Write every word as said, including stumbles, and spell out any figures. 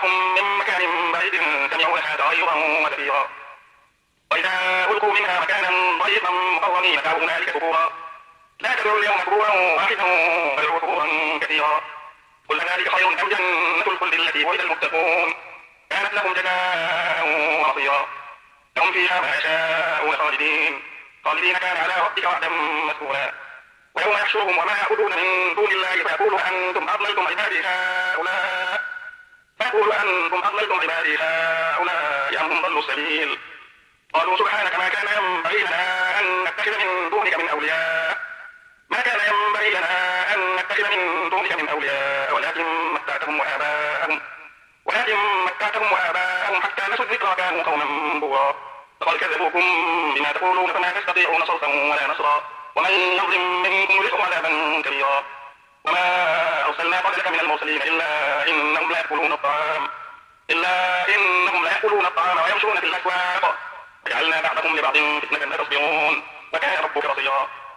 جاءهم من مكان بعيد سمعوا لها تغيرا وزفيرا وإذا ألقوا منها مكانا ضيقا مقرنين دعوا هنالك ثبورا لا تدعوا اليوم ثبورا واحدا وادعوا ثبورا كثيرا قل ذلك خير أم جنة الخلد التي وعد المتقون كانت لهم جزاء ومصيرا لهم فيها ما يشاءون خالدين خالدين كان على ربك وعدا مسئولا ويوم يحشرهم وما يعبدون من دون الله فيقول أنتم أضللتم عبادي هؤلاء فيقول أنتم أضللتم عبادي هؤلاء أم هم ضلوا السبيل قالوا سبحانك ما كان ينبغي لنا أن نتخذ من دونك من أولياء ما كان ينبغي لنا أن نتخذ من دونك من أولياء ولكن متعتهم وآباءهم ولكن متعتهم وآباءهم حتى نسوا الذكر كانوا قوما بورا لقد كذبوكم بما تقولون فما تستطيعون صرفا ولا نصرا ومن يظلم منكم يذقه عذابا كبيرا وما أرسلنا قبلك من المرسلين إلا إنهم لا يأكلون الطعام إلا إنهم لا يأكلون الطعام ويمشون في الأسواق وجعلنا بعضكم لبعض فتنة أتصبرون وكان ربك بصيرا